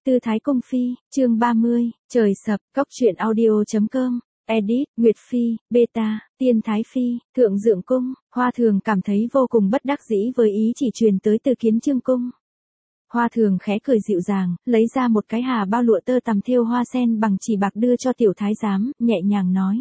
Tư Thái Cung Phi, chương 30, trời sập, cóc truyện audio.com, edit, Nguyệt Phi, beta, Tiên Thái Phi, Thượng Dượng Cung, Hoa Thường cảm thấy vô cùng bất đắc dĩ với ý chỉ truyền tới từ Kiến Chương Cung. Hoa Thường khẽ cười dịu dàng, lấy ra một cái hà bao lụa tơ tằm thêu hoa sen bằng chỉ bạc đưa cho tiểu thái giám, nhẹ nhàng nói.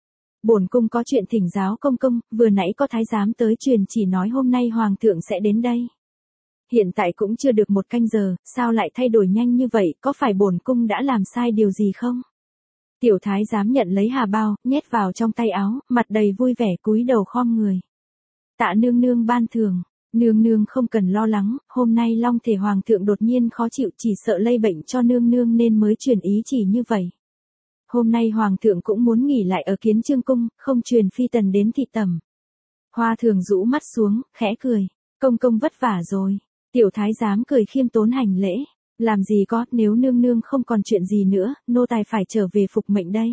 Bổn cung có chuyện thỉnh giáo công công, vừa nãy có thái giám tới truyền chỉ nói hôm nay hoàng thượng sẽ đến đây. Hiện tại cũng chưa được một canh giờ, sao lại thay đổi nhanh như vậy, có phải bổn cung đã làm sai điều gì không? Tiểu thái giám nhận lấy hà bao, nhét vào trong tay áo, mặt đầy vui vẻ cúi đầu khom người. Tạ nương nương ban thưởng, nương nương không cần lo lắng, hôm nay long thể hoàng thượng đột nhiên khó chịu chỉ sợ lây bệnh cho nương nương nên mới truyền ý chỉ như vậy. Hôm nay hoàng thượng cũng muốn nghỉ lại ở Kiến Chương Cung, không truyền phi tần đến thị tẩm. Hoa Thường rũ mắt xuống, khẽ cười, công công vất vả rồi. Tiểu thái giám cười khiêm tốn hành lễ, làm gì có, nếu nương nương không còn chuyện gì nữa, nô tài phải trở về phục mệnh đây.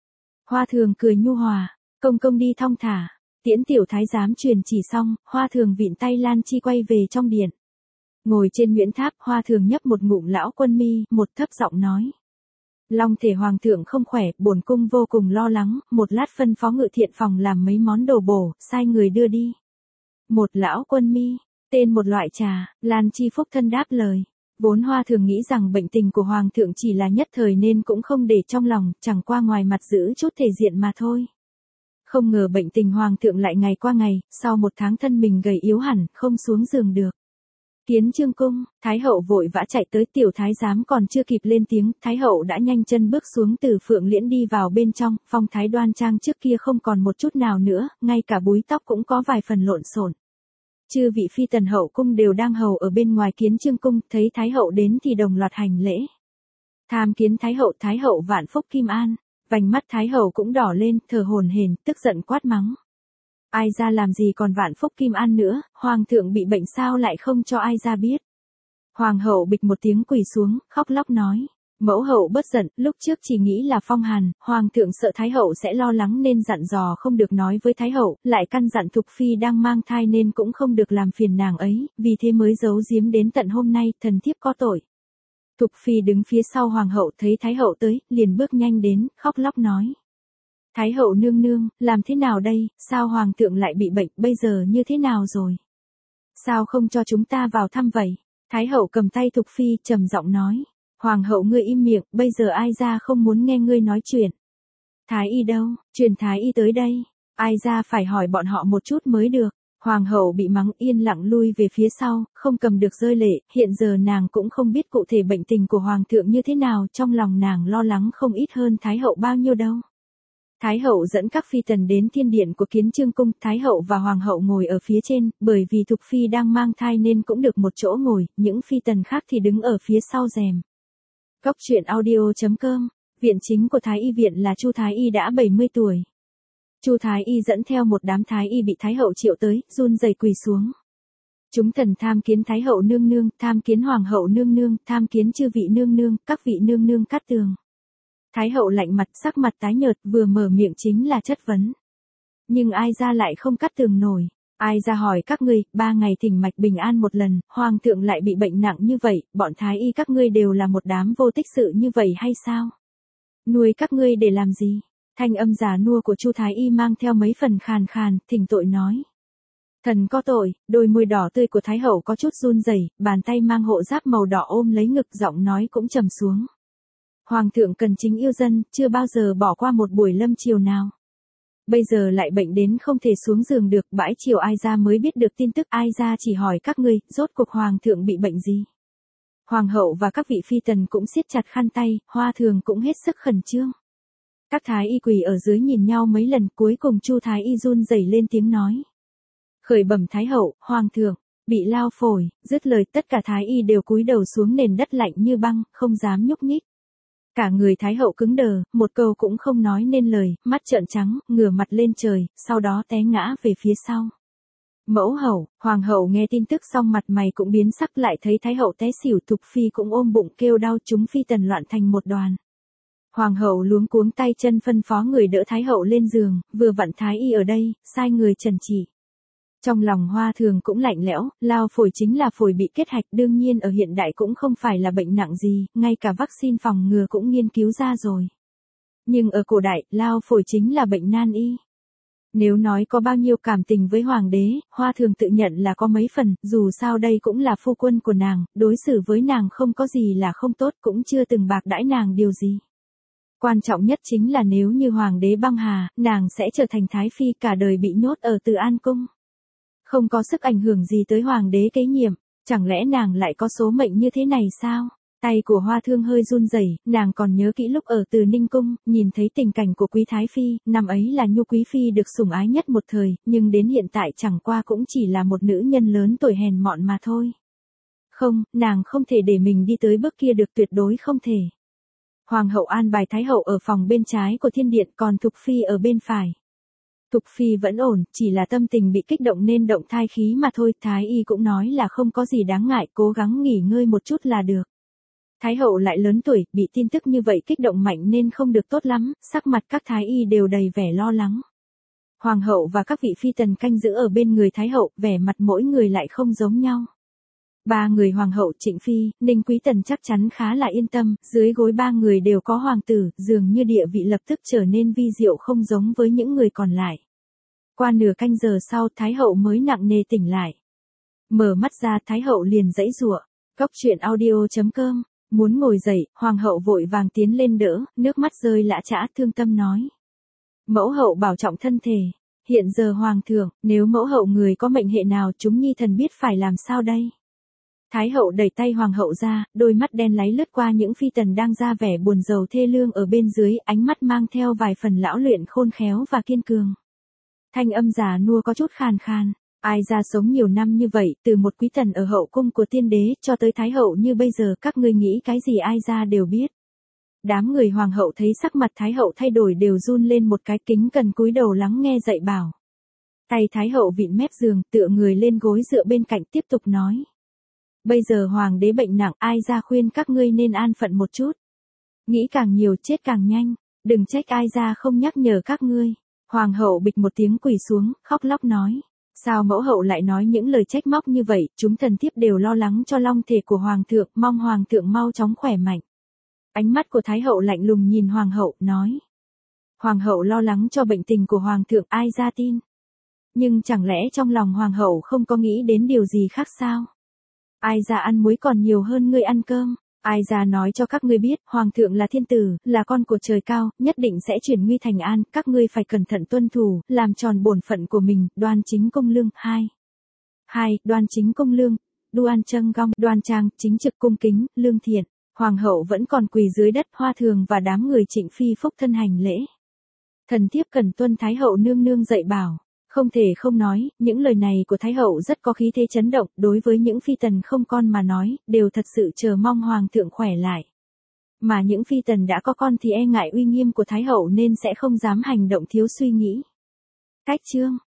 Hoa Thường cười nhu hòa, công công đi thong thả, tiễn tiểu thái giám truyền chỉ xong, Hoa Thường vịn tay Lan Chi quay về trong điện. Ngồi trên Nguyễn Tháp, Hoa Thường nhấp một ngụm lão quân mi, một thấp giọng nói. Long thể hoàng thượng không khỏe, bổn cung vô cùng lo lắng, một lát phân phó ngự thiện phòng làm mấy món đồ bổ, sai người đưa đi. Một lão quân mi, tên một loại trà, Lan Chi phúc thân đáp lời. Vốn Hoa Thường nghĩ rằng bệnh tình của hoàng thượng chỉ là nhất thời nên cũng không để trong lòng, chẳng qua ngoài mặt giữ chút thể diện mà thôi. Không ngờ bệnh tình hoàng thượng lại ngày qua ngày, sau một tháng thân mình gầy yếu hẳn, không xuống giường được. Kiến Chương Cung, Thái hậu vội vã chạy tới, tiểu thái giám còn chưa kịp lên tiếng, Thái hậu đã nhanh chân bước xuống từ phượng liễn đi vào bên trong, phong thái đoan trang trước kia không còn một chút nào nữa, ngay cả búi tóc cũng có vài phần lộn xộn. Chư vị phi tần hậu cung đều đang hầu ở bên ngoài Kiến Chương Cung, thấy Thái hậu đến thì đồng loạt hành lễ. Tham kiến Thái hậu vạn phúc kim an, vành mắt Thái hậu cũng đỏ lên, thở hổn hển, tức giận quát mắng. Ai ra làm gì còn vạn phúc kim an nữa, hoàng thượng bị bệnh sao lại không cho ai ra biết. Hoàng hậu bịch một tiếng quỳ xuống, khóc lóc nói. Mẫu hậu bớt giận, lúc trước chỉ nghĩ là phong hàn, hoàng thượng sợ Thái hậu sẽ lo lắng nên dặn dò không được nói với Thái hậu, lại căn dặn Thục Phi đang mang thai nên cũng không được làm phiền nàng ấy, vì thế mới giấu giếm đến tận hôm nay, thần thiếp có tội. Thục Phi đứng phía sau hoàng hậu thấy Thái hậu tới, liền bước nhanh đến, khóc lóc nói. Thái hậu nương nương, làm thế nào đây, sao hoàng thượng lại bị bệnh, bây giờ như thế nào rồi? Sao không cho chúng ta vào thăm vậy? Thái hậu cầm tay Thục Phi trầm giọng nói. Hoàng hậu ngươi im miệng, bây giờ ai ra không muốn nghe ngươi nói chuyện. Thái y đâu, truyền thái y tới đây. Ai ra phải hỏi bọn họ một chút mới được. Hoàng hậu bị mắng yên lặng lui về phía sau, không cầm được rơi lệ, hiện giờ nàng cũng không biết cụ thể bệnh tình của hoàng thượng như thế nào, trong lòng nàng lo lắng không ít hơn Thái hậu bao nhiêu đâu. Thái hậu dẫn các phi tần đến thiên điện của Kiến Chương Cung, Thái hậu và hoàng hậu ngồi ở phía trên, bởi vì Thục Phi đang mang thai nên cũng được một chỗ ngồi, những phi tần khác thì đứng ở phía sau rèm. Cóc truyện audio.com, viện chính của Thái y viện là Chu Thái y đã 70 tuổi. Chu Thái y dẫn theo một đám Thái y bị Thái hậu triệu tới, run rẩy quỳ xuống. Chúng thần tham kiến Thái hậu nương nương, tham kiến hoàng hậu nương nương, tham kiến chư vị nương nương, các vị nương nương cát tường. Thái hậu lạnh mặt, sắc mặt tái nhợt, vừa mở miệng chính là chất vấn. Nhưng ai ra lại không cát tường nổi. Ai ra hỏi các ngươi, 3 ngày thỉnh mạch bình an một lần, hoàng thượng lại bị bệnh nặng như vậy, bọn thái y các ngươi đều là một đám vô tích sự như vậy hay sao? Nuôi các ngươi để làm gì? Thanh âm già nua của Chu Thái y mang theo mấy phần khàn khàn, thỉnh tội nói. Thần có tội, đôi môi đỏ tươi của Thái hậu có chút run rẩy, bàn tay mang hộ giáp màu đỏ ôm lấy ngực, giọng nói cũng trầm xuống. Hoàng thượng cần chính yêu dân, chưa bao giờ bỏ qua một buổi lâm chiều nào. Bây giờ lại bệnh đến không thể xuống giường được, bãi chiều ai ra mới biết được tin tức, ai ra chỉ hỏi các ngươi, rốt cuộc hoàng thượng bị bệnh gì. Hoàng hậu và các vị phi tần cũng siết chặt khăn tay, Hoa Thường cũng hết sức khẩn trương. Các thái y quỳ ở dưới nhìn nhau mấy lần, cuối cùng Chu Thái y run rẩy lên tiếng nói. Khởi bẩm Thái hậu, hoàng thượng, bị lao phổi, dứt lời tất cả thái y đều cúi đầu xuống nền đất lạnh như băng, không dám nhúc nhích. Cả người Thái hậu cứng đờ, một câu cũng không nói nên lời, mắt trợn trắng, ngửa mặt lên trời, sau đó té ngã về phía sau. Mẫu hậu, hoàng hậu nghe tin tức xong mặt mày cũng biến sắc, lại thấy Thái hậu té xỉu, Thục Phi cũng ôm bụng kêu đau, chúng phi tần loạn thành một đoàn. Hoàng hậu luống cuống tay chân phân phó người đỡ Thái hậu lên giường, vừa vặn thái y ở đây, sai người trần trị. Trong lòng Hoa Thường cũng lạnh lẽo, lao phổi chính là phổi bị kết hạch, đương nhiên ở hiện đại cũng không phải là bệnh nặng gì, ngay cả vaccine phòng ngừa cũng nghiên cứu ra rồi. Nhưng ở cổ đại, lao phổi chính là bệnh nan y. Nếu nói có bao nhiêu cảm tình với hoàng đế, Hoa Thường tự nhận là có mấy phần, dù sao đây cũng là phu quân của nàng, đối xử với nàng không có gì là không tốt, cũng chưa từng bạc đãi nàng điều gì. Quan trọng nhất chính là nếu như hoàng đế băng hà, nàng sẽ trở thành thái phi cả đời bị nhốt ở Từ An cung. Không có sức ảnh hưởng gì tới hoàng đế kế nhiệm, chẳng lẽ nàng lại có số mệnh như thế này sao? Tay của Hoa Thương hơi run rẩy, nàng còn nhớ kỹ lúc ở Từ Ninh cung, nhìn thấy tình cảnh của Quý Thái Phi, năm ấy là Nhu Quý Phi được sủng ái nhất một thời, nhưng đến hiện tại chẳng qua cũng chỉ là một nữ nhân lớn tuổi hèn mọn mà thôi. Không, nàng không thể để mình đi tới bước kia được, tuyệt đối không thể. Hoàng hậu an bài Thái hậu ở phòng bên trái của thiên điện, còn Thục Phi ở bên phải. Thục Phi vẫn ổn, chỉ là tâm tình bị kích động nên động thai khí mà thôi, Thái y cũng nói là không có gì đáng ngại, cố gắng nghỉ ngơi một chút là được. Thái hậu lại lớn tuổi, bị tin tức như vậy kích động mạnh nên không được tốt lắm, sắc mặt các thái y đều đầy vẻ lo lắng. Hoàng hậu và các vị phi tần canh giữ ở bên người Thái hậu, vẻ mặt mỗi người lại không giống nhau. Ba người Hoàng hậu, Trịnh Phi, Ninh Quý Tần chắc chắn khá là yên tâm, dưới gối ba người đều có hoàng tử, dường như địa vị lập tức trở nên vi diệu không giống với những người còn lại. Qua nửa canh giờ sau, Thái hậu mới nặng nề tỉnh lại. Mở mắt ra, Thái hậu liền giãy giụa. Cốc truyện audio.com. Muốn ngồi dậy, Hoàng hậu vội vàng tiến lên đỡ, nước mắt rơi lã chã, thương tâm nói. Mẫu hậu bảo trọng thân thể. Hiện giờ Hoàng thượng, nếu mẫu hậu người có mệnh hệ nào chúng nhi thần biết phải làm sao đây? Thái hậu đẩy tay Hoàng hậu ra, đôi mắt đen láy lướt qua những phi tần đang ra vẻ buồn rầu thê lương ở bên dưới, ánh mắt mang theo vài phần lão luyện khôn khéo và kiên cường. Thanh âm già nua có chút khàn khàn. Ai ra sống nhiều năm như vậy, từ một quý tần ở hậu cung của tiên đế cho tới thái hậu như bây giờ, các ngươi nghĩ cái gì ai ra đều biết. Đám người hoàng hậu thấy sắc mặt thái hậu thay đổi đều run lên một cái, kính cần cúi đầu lắng nghe dạy bảo. Tay thái hậu vịn mép giường, tựa người lên gối dựa bên cạnh tiếp tục nói. Bây giờ hoàng đế bệnh nặng, ai ra khuyên các ngươi nên an phận một chút. Nghĩ càng nhiều chết càng nhanh, đừng trách ai ra không nhắc nhở các ngươi. Hoàng hậu bịch một tiếng quỳ xuống, khóc lóc nói. Sao mẫu hậu lại nói những lời trách móc như vậy, chúng thần thiếp đều lo lắng cho long thể của hoàng thượng, mong hoàng thượng mau chóng khỏe mạnh. Ánh mắt của thái hậu lạnh lùng nhìn hoàng hậu, nói. Hoàng hậu lo lắng cho bệnh tình của hoàng thượng, ai ra tin. Nhưng chẳng lẽ trong lòng hoàng hậu không có nghĩ đến điều gì khác sao? Ai ra ăn muối còn nhiều hơn ngươi ăn cơm. Ai ra nói cho các ngươi biết, hoàng thượng là thiên tử, là con của trời cao, nhất định sẽ chuyển nguy thành an, các ngươi phải cẩn thận tuân thủ, làm tròn bổn phận của mình, đoan chính công lương. 2. Đoan chính công lương, đoan trâng gong, đoan trang, chính trực cung kính, lương thiện. Hoàng hậu vẫn còn quỳ dưới đất, Hoa Thường và đám người Trịnh Phi phúc thân hành lễ. Thần thiếp cần tuân thái hậu nương nương dạy bảo. Không thể không nói, những lời này của Thái hậu rất có khí thế chấn động, đối với những phi tần không con mà nói, đều thật sự chờ mong hoàng thượng khỏe lại. Mà những phi tần đã có con thì e ngại uy nghiêm của Thái hậu nên sẽ không dám hành động thiếu suy nghĩ. Cách chương